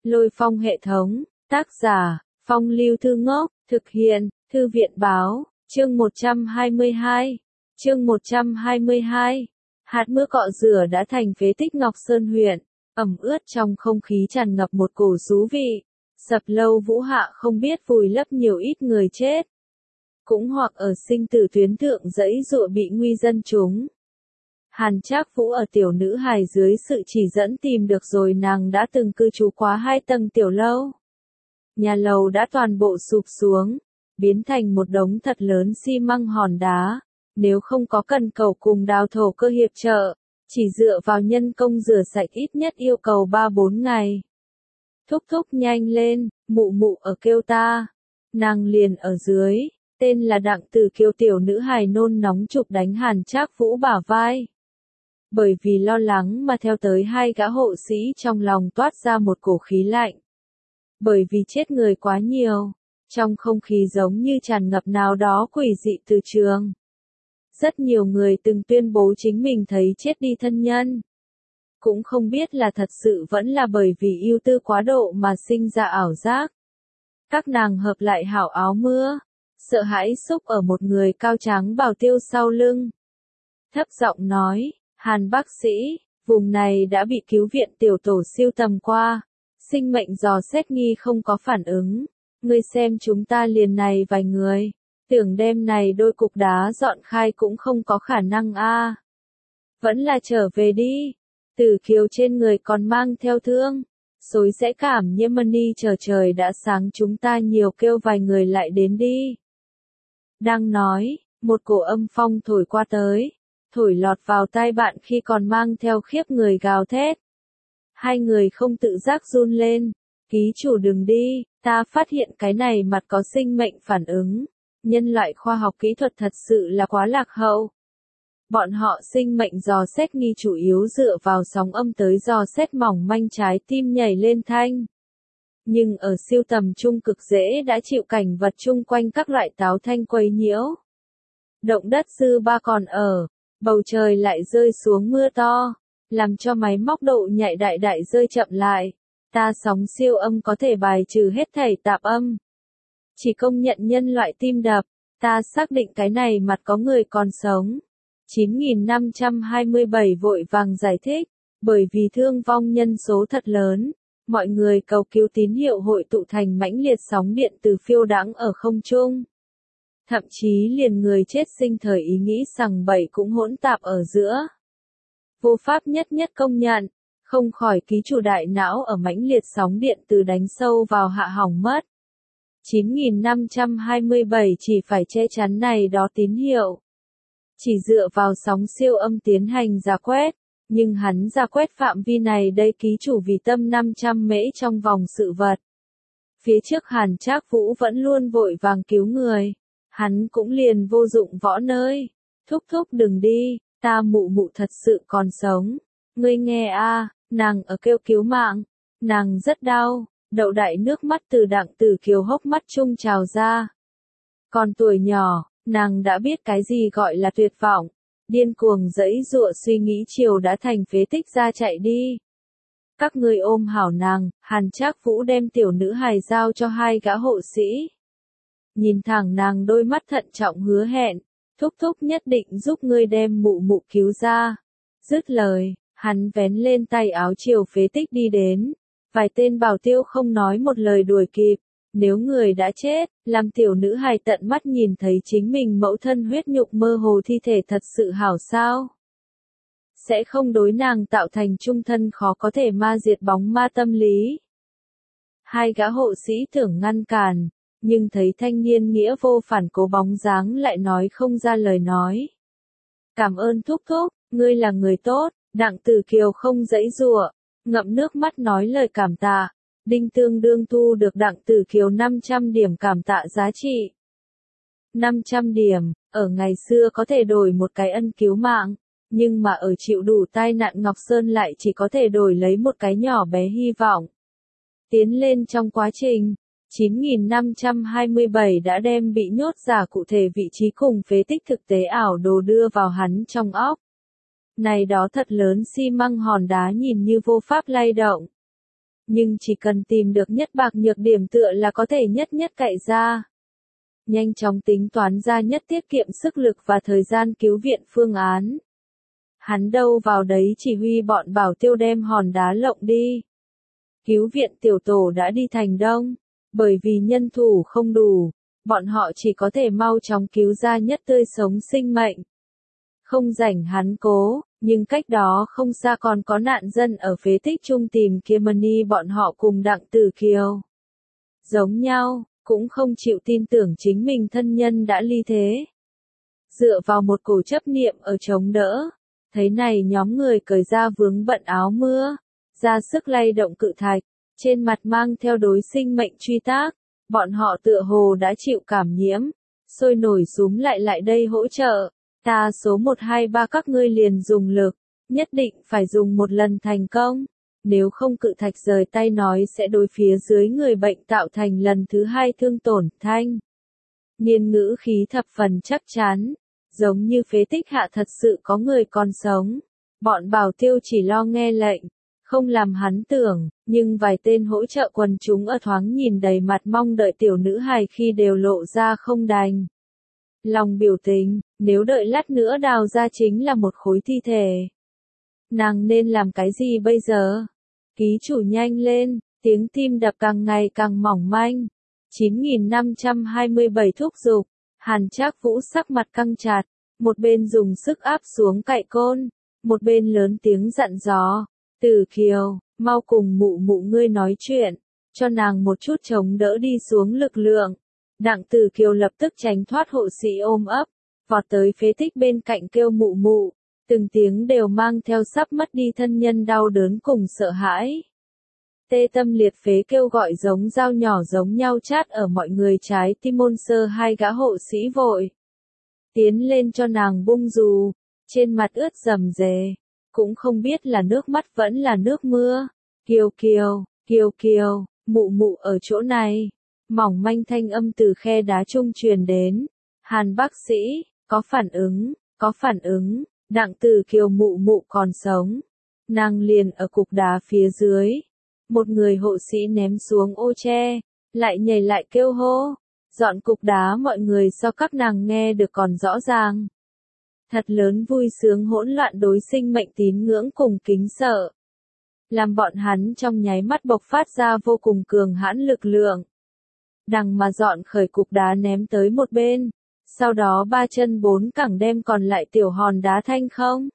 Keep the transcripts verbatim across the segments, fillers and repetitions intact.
Lôi phong hệ thống, tác giả, Phong Lưu Thư Ngốc, thực hiện, Thư viện Báo, chương một trăm hai mươi hai. Chương một trăm hai mươi hai. Hạt mưa cọ rửa đã thành phế tích Ngọc Sơn huyện, ẩm ướt trong không khí tràn ngập một cổ xú vị. Sập lâu vũ hạ không biết vùi lấp nhiều ít người chết, cũng hoặc ở sinh tử tuyến thượng dẫy dụa bị nguy dân chúng. Hàn Trác Vũ ở tiểu nữ hài dưới sự chỉ dẫn tìm được rồi nàng đã từng cư trú quá hai tầng tiểu lâu. Nhà lầu đã toàn bộ sụp xuống, biến thành một đống thật lớn xi măng hòn đá. Nếu không có cần cầu cùng đào thổ cơ hiệp trợ, chỉ dựa vào nhân công rửa sạch ít nhất yêu cầu ba bốn ngày. Thúc thúc nhanh lên, mụ mụ ở kêu ta. Nàng liền ở dưới, tên là Đặng Tử Kiều tiểu nữ hài nôn nóng chụp đánh Hàn Trác Vũ bả vai. Bởi vì lo lắng mà theo tới hai gã hộ sĩ trong lòng toát ra một cổ khí lạnh. Bởi vì chết người quá nhiều, trong không khí giống như tràn ngập nào đó quỷ dị từ trường. Rất nhiều người từng tuyên bố chính mình thấy chết đi thân nhân. Cũng không biết là thật sự vẫn là bởi vì ưu tư quá độ mà sinh ra ảo giác. Các nàng hợp lại hảo áo mưa, sợ hãi xúc ở một người cao tráng bào tiêu sau lưng. Thấp giọng nói, Hàn bác sĩ, vùng này đã bị cứu viện tiểu tổ siêu tầm qua, sinh mệnh dò xét nghi không có phản ứng. Ngươi xem chúng ta liền này vài người, tưởng đêm này đôi cục đá dọn khai cũng không có khả năng a. Vẫn là trở về đi. Tử Kiều trên người còn mang theo thương, xối sẽ cảm nhiễm mani chờ trời đã sáng chúng ta nhiều kêu vài người lại đến đi. Đang nói, một cổ âm phong thổi qua tới, thổi lọt vào tai bạn khi còn mang theo khiếp người gào thét. Hai người không tự giác run lên, ký chủ đừng đi, ta phát hiện cái này mặt có sinh mệnh phản ứng, nhân loại khoa học kỹ thuật thật sự là quá lạc hậu. Bọn họ sinh mệnh dò xét nghi chủ yếu dựa vào sóng âm tới dò xét mỏng manh trái tim nhảy lên thanh. Nhưng ở siêu tầm trung cực dễ đã chịu cảnh vật chung quanh các loại táo thanh quấy nhiễu. Động đất dư ba còn ở, bầu trời lại rơi xuống mưa to, làm cho máy móc độ nhạy đại đại rơi chậm lại. Ta sóng siêu âm có thể bài trừ hết thảy tạp âm. Chỉ công nhận nhân loại tim đập, ta xác định cái này mặt có người còn sống. chín nghìn năm trăm hai mươi bảy vội vàng giải thích, bởi vì thương vong nhân số thật lớn, mọi người cầu cứu tín hiệu hội tụ thành mãnh liệt sóng điện từ phiêu đãng ở không trung. Thậm chí liền người chết sinh thời ý nghĩ sằng bậy cũng hỗn tạp ở giữa. Vô pháp nhất nhất công nhận, không khỏi ký chủ đại não ở mãnh liệt sóng điện từ đánh sâu vào hạ hỏng mất. chín nghìn năm trăm hai mươi bảy chỉ phải che chắn này đó tín hiệu. Chỉ dựa vào sóng siêu âm tiến hành rà quét, nhưng hắn rà quét phạm vi này đây ký chủ vì tâm năm trăm mễ trong vòng sự vật. Phía trước Hàn Trác Vũ vẫn luôn vội vàng cứu người, hắn cũng liền vô dụng võ nơi. Thúc thúc đừng đi, ta mụ mụ thật sự còn sống. Ngươi nghe a, nàng ở kêu cứu mạng, nàng rất đau, đậu đại nước mắt từ Đặng Tử Kiều hốc mắt trung trào ra. Còn tuổi nhỏ, nàng đã biết cái gì gọi là tuyệt vọng, điên cuồng dẫy dụa suy nghĩ chiều đã thành phế tích ra chạy đi. Các ngươi ôm hảo nàng, Hàn Trác Vũ đem tiểu nữ hài giao cho hai gã hộ sĩ. Nhìn thẳng nàng đôi mắt thận trọng hứa hẹn, thúc thúc nhất định giúp ngươi đem mụ mụ cứu ra. Dứt lời, hắn vén lên tay áo chiều phế tích đi đến. Vài tên bảo tiêu không nói một lời đuổi kịp. Nếu người đã chết, làm tiểu nữ hài tận mắt nhìn thấy chính mình mẫu thân huyết nhục mơ hồ thi thể thật sự hảo sao? Sẽ không đối nàng tạo thành trung thân khó có thể ma diệt bóng ma tâm lý. Hai gã hộ sĩ tưởng ngăn cản, nhưng thấy thanh niên nghĩa vô phản cố bóng dáng lại nói không ra lời nói. Cảm ơn thúc thúc, ngươi là người tốt. Đặng Tử Kiều không dãy dụa, ngậm nước mắt nói lời cảm tạ. Đinh tương đương thu được Đặng Tử Kiều năm trăm điểm cảm tạ giá trị. năm trăm điểm, ở ngày xưa có thể đổi một cái ân cứu mạng, nhưng mà ở chịu đủ tai nạn Ngọc Sơn lại chỉ có thể đổi lấy một cái nhỏ bé hy vọng. Tiến lên trong quá trình, chín nghìn năm trăm hai mươi bảy đã đem bị nhốt giả cụ thể vị trí cùng phế tích thực tế ảo đồ đưa vào hắn trong óc. Này đó thật lớn xi măng hòn đá nhìn như vô pháp lay động. nhưng chỉ cần tìm được nhất bạc nhược điểm tựa là có thể nhất nhất cậy ra. Nhanh chóng tính toán ra nhất tiết kiệm sức lực và thời gian cứu viện phương án. Hắn đâu vào đấy chỉ huy bọn bảo tiêu đem hòn đá lộng đi. Cứu viện tiểu tổ đã đi thành đông, bởi vì nhân thủ không đủ, bọn họ chỉ có thể mau chóng cứu ra nhất tươi sống sinh mệnh. Không rảnh hắn cố, nhưng cách đó không xa còn có nạn dân ở phế tích chung tìm Kimani bọn họ cùng Đặng Tử Kiều. Giống nhau, cũng không chịu tin tưởng chính mình thân nhân đã ly thế. Dựa vào một cổ chấp niệm ở chống đỡ, thấy này nhóm người cởi ra vướng bận áo mưa, ra sức lay động cự thạch, trên mặt mang theo đối sinh mệnh truy tác, bọn họ tựa hồ đã chịu cảm nhiễm, sôi nổi súm lại lại đây hỗ trợ. Ta số một hai ba các ngươi liền dùng lực, nhất định phải dùng một lần thành công, nếu không cự thạch rời tay nói sẽ đối phía dưới người bệnh tạo thành lần thứ hai thương tổn. Thanh niên ngữ khí thập phần chắc chắn, giống như phế tích hạ thật sự có người còn sống. Bọn bảo tiêu chỉ lo nghe lệnh, không làm hắn tưởng, nhưng vài tên hỗ trợ quần chúng ở thoáng nhìn đầy mặt mong đợi tiểu nữ hài khi đều lộ ra không đành lòng biểu tình, nếu đợi lát nữa đào ra chính là một khối thi thể. Nàng nên làm cái gì bây giờ? Ký chủ nhanh lên, tiếng tim đập càng ngày càng mỏng manh. chín nghìn năm trăm hai mươi bảy thúc giục, Hàn Trác Vũ sắc mặt căng chặt, một bên dùng sức áp xuống cậy côn, một bên lớn tiếng dặn dò, Tử Kiều, mau cùng mụ mụ ngươi nói chuyện, cho nàng một chút chống đỡ đi xuống lực lượng. Đặng Tử Kiều lập tức tránh thoát hộ sĩ ôm ấp, vọt tới phế tích bên cạnh kêu mụ mụ, từng tiếng đều mang theo sắp mất đi thân nhân đau đớn cùng sợ hãi. Tê tâm liệt phế kêu gọi giống dao nhỏ giống nhau chát ở mọi người trái tim. Môn Sơ hai gã hộ sĩ vội tiến lên cho nàng bung dù, trên mặt ướt rầm rề, cũng không biết là nước mắt vẫn là nước mưa. Kiều Kiều, Kiều Kiều, mụ mụ ở chỗ này. Mỏng manh thanh âm từ khe đá trung truyền đến. Hàn bác sĩ, có phản ứng, có phản ứng, Đặng Tử Kiều mụ mụ còn sống. Nàng liền ở cục đá phía dưới. Một người hộ sĩ ném xuống ô tre, lại nhảy lại kêu hô. Dọn cục đá mọi người so các nàng nghe được còn rõ ràng. Thật lớn vui sướng hỗn loạn đối sinh mệnh tín ngưỡng cùng kính sợ. Làm bọn hắn trong nháy mắt bộc phát ra vô cùng cường hãn lực lượng. Đằng mà dọn khởi cục đá ném tới một bên, sau đó ba chân bốn cẳng đem còn lại tiểu hòn đá thanh không.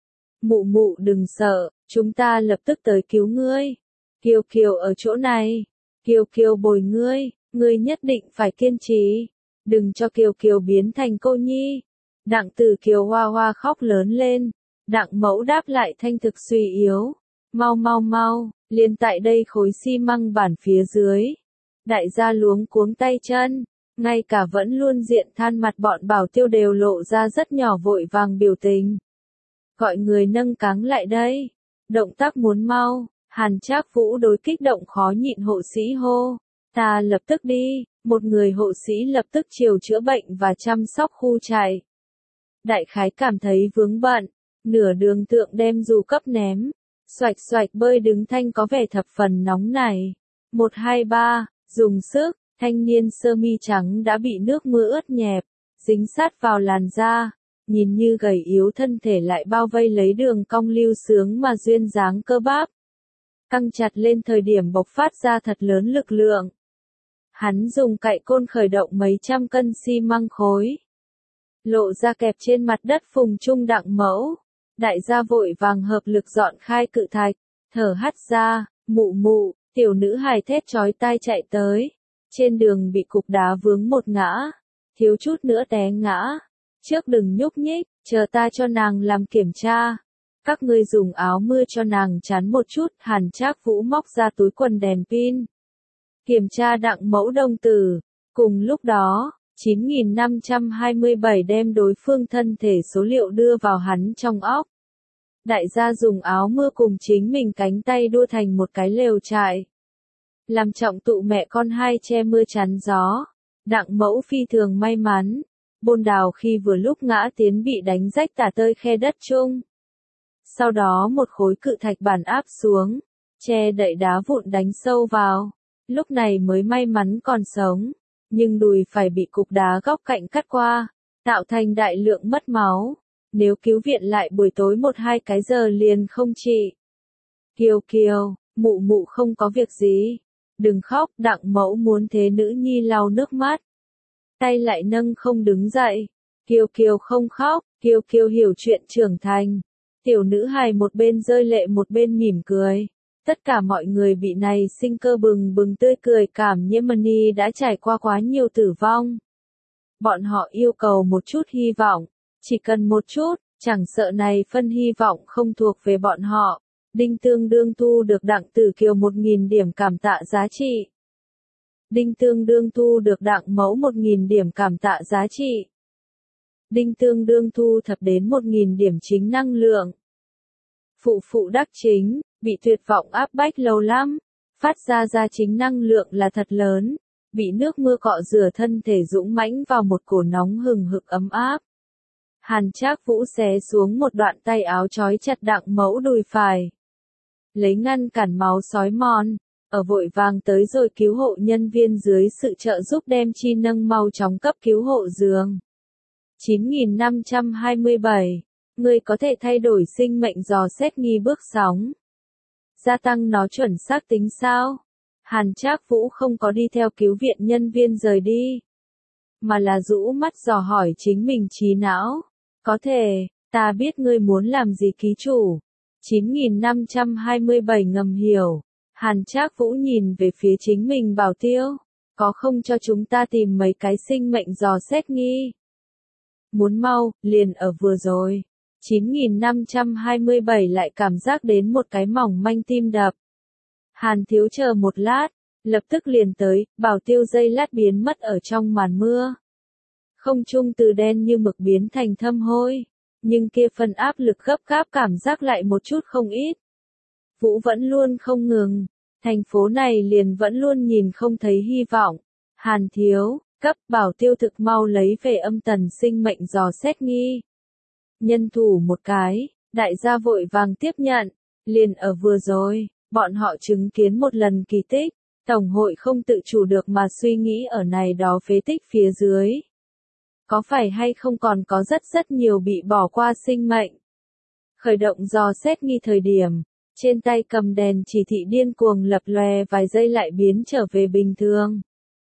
Mụ mụ đừng sợ, chúng ta lập tức tới cứu ngươi. Kiều Kiều ở chỗ này, Kiều Kiều bồi ngươi, ngươi nhất định phải kiên trì, đừng cho Kiều Kiều biến thành cô nhi. Đặng Tử Kiều hoa hoa khóc lớn lên, Đặng Mẫu đáp lại thanh thực suy yếu, mau mau mau, liền tại đây khối xi măng bản phía dưới. Đại gia luống cuống tay chân, ngay cả vẫn luôn diện than mặt bọn bảo tiêu đều lộ ra rất nhỏ vội vàng biểu tình. Gọi người nâng cáng lại đây, động tác muốn mau. Hàn Trác Vũ đối kích động khó nhịn hộ sĩ hô, ta lập tức đi. Một người hộ sĩ lập tức chiều chữa bệnh và chăm sóc khu trại. Đại khái cảm thấy vướng bận, nửa đường tượng đem dù cấp ném, xoạch xoạch bơi đứng thanh có vẻ thập phần nóng nảy. Một hai ba, dùng sức, thanh niên sơ mi trắng đã bị nước mưa ướt nhẹp, dính sát vào làn da, nhìn như gầy yếu thân thể lại bao vây lấy đường cong lưu sướng mà duyên dáng cơ bắp. Căng chặt lên thời điểm bộc phát ra thật lớn lực lượng. Hắn dùng cậy côn khởi động mấy trăm cân xi măng khối. Lộ ra kẹp trên mặt đất phùng trung Đặng Mẫu. Đại gia vội vàng hợp lực dọn khai cự thạch, thở hắt ra, mụ mụ, tiểu nữ hài thét chói tai chạy tới. Trên đường bị cục đá vướng một ngã, thiếu chút nữa té ngã. Trước đừng nhúc nhích, chờ ta cho nàng làm kiểm tra. Các ngươi dùng áo mưa cho nàng chắn một chút. Hàn Trác Vũ móc ra túi quần đèn pin. Kiểm tra Đặng Mẫu đồng tử. Cùng lúc đó, chín nghìn năm trăm hai mươi bảy đem đối phương thân thể số liệu đưa vào hắn trong óc. Đại gia dùng áo mưa cùng chính mình cánh tay đua thành một cái lều trại. Làm trọng tụ mẹ con hai che mưa chắn gió. Đặng Mẫu phi thường may mắn. Bôn đào khi vừa lúc ngã tiến bị đánh rách tả tơi khe đất chung. Sau đó một khối cự thạch bản áp xuống. che đậy đá vụn đánh sâu vào. Lúc này mới may mắn còn sống, nhưng đùi phải bị cục đá góc cạnh cắt qua, tạo thành đại lượng mất máu. Nếu cứu viện lại buổi tối một hai cái giờ liền không trị. Kiều Kiều, mụ mụ không có việc gì. Đừng khóc, Đặng mẫu muốn thế nữ nhi lau nước mắt. Tay lại nâng không đứng dậy. Kiều Kiều không khóc, Kiều Kiều hiểu chuyện trưởng thành. Tiểu nữ hài một bên rơi lệ một bên mỉm cười. Tất cả mọi người bị này sinh cơ bừng bừng tươi cười cảm nhiễm Mani đã trải qua quá nhiều tử vong. Bọn họ yêu cầu một chút hy vọng, chỉ cần một chút, chẳng sợ này phân hy vọng không thuộc về bọn họ. Đinh Tương Đương thu được Đặng Tử Kiều một nghìn điểm cảm tạ giá trị. Đinh Tương Đương thu được Đặng mẫu một nghìn điểm cảm tạ giá trị. Đinh Tương Đương thu thập đến một nghìn điểm chính năng lượng. Phụ phụ đắc chính, bị tuyệt vọng áp bách lâu lắm, phát ra ra chính năng lượng là thật lớn, bị nước mưa cọ rửa thân thể dũng mãnh vào một cổ nóng hừng hực ấm áp. Hàn Trác Vũ xé xuống một đoạn tay áo trói chặt Đặng mẫu đùi phải. Lấy ngăn cản máu sói mòn, ở vội vàng tới rồi cứu hộ nhân viên dưới sự trợ giúp đem chi nâng mau chóng cấp cứu hộ giường. chín nghìn năm trăm hai mươi bảy. Người có thể thay đổi sinh mệnh dò xét nghi bước sóng. Gia tăng nó chuẩn xác tính sao? Hàn Trác Vũ không có đi theo cứu viện nhân viên rời đi, mà là rũ mắt dò hỏi chính mình trí não. Có thể, ta biết ngươi muốn làm gì ký chủ. chín nghìn năm trăm hai mươi bảy ngầm hiểu. Hàn Trác Vũ nhìn về phía chính mình bảo tiêu. Có không cho chúng ta tìm mấy cái sinh mệnh dò xét nghi? Muốn mau, liền ở vừa rồi. chín nghìn năm trăm hai mươi bảy lại cảm giác đến một cái mỏng manh tim đập. Hàn thiếu chờ một lát, lập tức liền tới, bảo tiêu dây lát biến mất ở trong màn mưa. Không trung từ đen như mực biến thành thâm hôi, nhưng kia phần áp lực gấp gáp cảm giác lại một chút không ít. Vũ vẫn luôn không ngừng, thành phố này liền vẫn luôn nhìn không thấy hy vọng. Hàn thiếu, cấp bảo tiêu thực mau lấy về âm tần sinh mệnh dò xét nghi. Nhân thủ một cái, đại gia vội vàng tiếp nhận, liền ở vừa rồi, bọn họ chứng kiến một lần kỳ tích, Tổng hội không tự chủ được mà suy nghĩ ở này đó phế tích phía dưới. Có phải hay không còn có rất rất nhiều bị bỏ qua sinh mệnh. Khởi động dò xét nghi thời điểm, trên tay cầm đèn chỉ thị điên cuồng lập lòe vài giây lại biến trở về bình thường.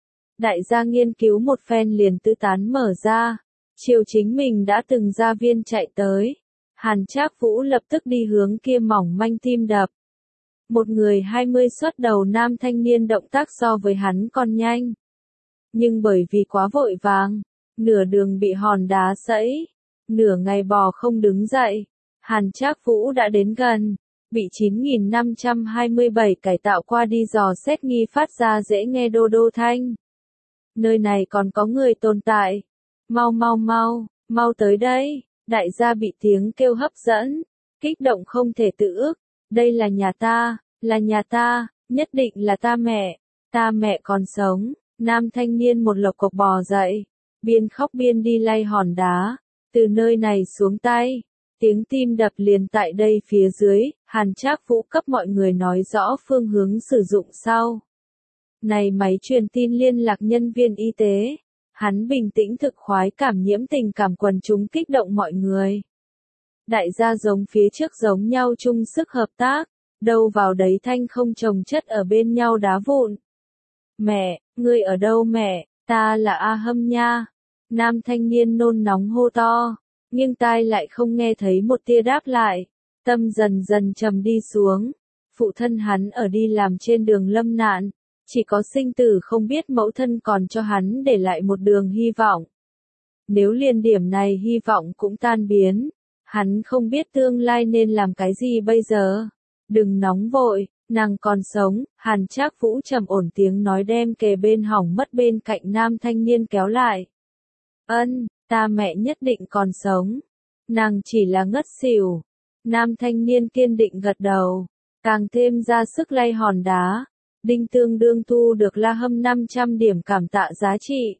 Đại gia nghiên cứu một phen liền tư tán mở ra. Chiều chính mình đã từng ra viên chạy tới. Hàn Trác Vũ lập tức đi hướng kia mỏng manh tim đập. Một người hai mươi xuất đầu nam thanh niên động tác so với hắn còn nhanh. Nhưng bởi vì quá vội vàng, nửa đường bị hòn đá sẫy, nửa ngày bò không đứng dậy. Hàn Trác Vũ đã đến gần, bị chín nghìn năm trăm hai mươi bảy cải tạo qua đi dò xét nghi phát ra dễ nghe đô đô thanh. Nơi này còn có người tồn tại. Mau mau mau, mau tới đây, đại gia bị tiếng kêu hấp dẫn, kích động không thể tự ức, đây là nhà ta, là nhà ta, nhất định là ta mẹ, ta mẹ còn sống, nam thanh niên một lộc cộc bò dậy, biên khóc biên đi lay hòn đá, từ nơi này xuống tay, tiếng tim đập liền tại đây phía dưới, Hàn Trác Vũ cấp mọi người nói rõ phương hướng sử dụng sau. Này máy truyền tin liên lạc nhân viên y tế. Hắn bình tĩnh thực khoái cảm nhiễm tình cảm quần chúng kích động mọi người. Đại gia giống phía trước giống nhau chung sức hợp tác, đâu vào đấy thanh không chồng chất ở bên nhau đá vụn. Mẹ, ngươi ở đâu mẹ, ta là A Hâm nha. Nam thanh niên nôn nóng hô to, nhưng tai lại không nghe thấy một tia đáp lại. Tâm dần dần trầm đi xuống, phụ thân hắn ở đi làm trên đường lâm nạn. Chỉ có sinh tử không biết mẫu thân còn cho hắn để lại một đường hy vọng. Nếu liền điểm này hy vọng cũng tan biến, hắn không biết tương lai nên làm cái gì bây giờ. Đừng nóng vội, nàng còn sống, Hàn Trác Vũ trầm ổn tiếng nói đem kề bên hỏng mất bên cạnh nam thanh niên kéo lại. Ân, ta mẹ nhất định còn sống. Nàng chỉ là ngất xỉu. Nam thanh niên kiên định gật đầu, càng thêm ra sức lay hòn đá. Đinh Tương Đương thu được La Hâm năm trăm điểm cảm tạ giá trị.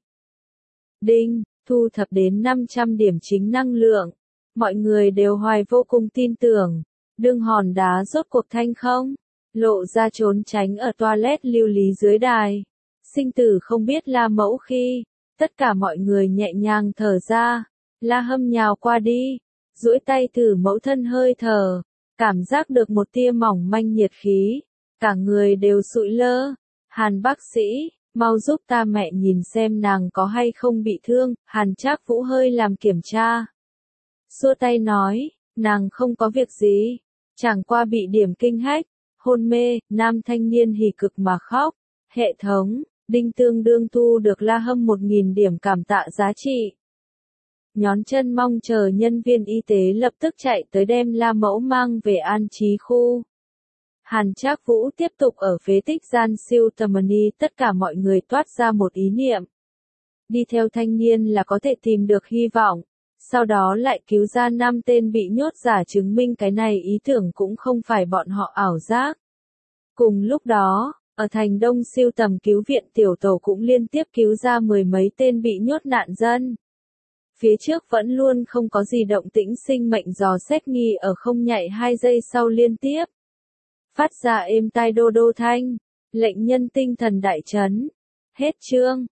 Đinh, thu thập đến năm trăm điểm chính năng lượng. Mọi người đều hoài vô cùng tin tưởng. Đương hòn đá rốt cuộc thanh không? lộ ra trốn tránh ở toilet lưu lý dưới đài. Sinh tử không biết La Mẫu khi, tất cả mọi người nhẹ nhàng thở ra, La Hâm nhào qua đi, duỗi tay thử mẫu thân hơi thở, cảm giác được một tia mỏng manh nhiệt khí, cả người đều sụi lơ. Hàn bác sĩ, mau giúp ta mẹ nhìn xem nàng có hay không bị thương. Hàn Trác Vũ hơi làm kiểm tra, xua tay nói, nàng không có việc gì, chẳng qua bị điểm kinh hách, hôn mê. Nam thanh niên hỉ cực mà khóc. Hệ thống, Đinh tương đương thu được La Hâm một nghìn điểm cảm tạ giá trị. Nhón chân mong chờ nhân viên y tế lập tức chạy tới đem La Mẫu mang về an trí khu. Hàn Trác Vũ tiếp tục ở phế tích gian siêu tầm ni, tất cả mọi người toát ra một ý niệm. Đi theo thanh niên là có thể tìm được hy vọng, sau đó lại cứu ra năm tên bị nhốt giả, chứng minh cái này ý tưởng cũng không phải bọn họ ảo giác. Cùng lúc đó, ở thành Đông siêu tầm cứu viện tiểu tổ cũng liên tiếp cứu ra mười mấy tên bị nhốt nạn dân. Phía trước vẫn luôn không có gì động tĩnh, sinh mệnh dò xét nghi ở không nhạy hai giây sau liên tiếp phát ra êm tai đô đô thanh, lệnh nhân tinh thần đại chấn. Hết chương.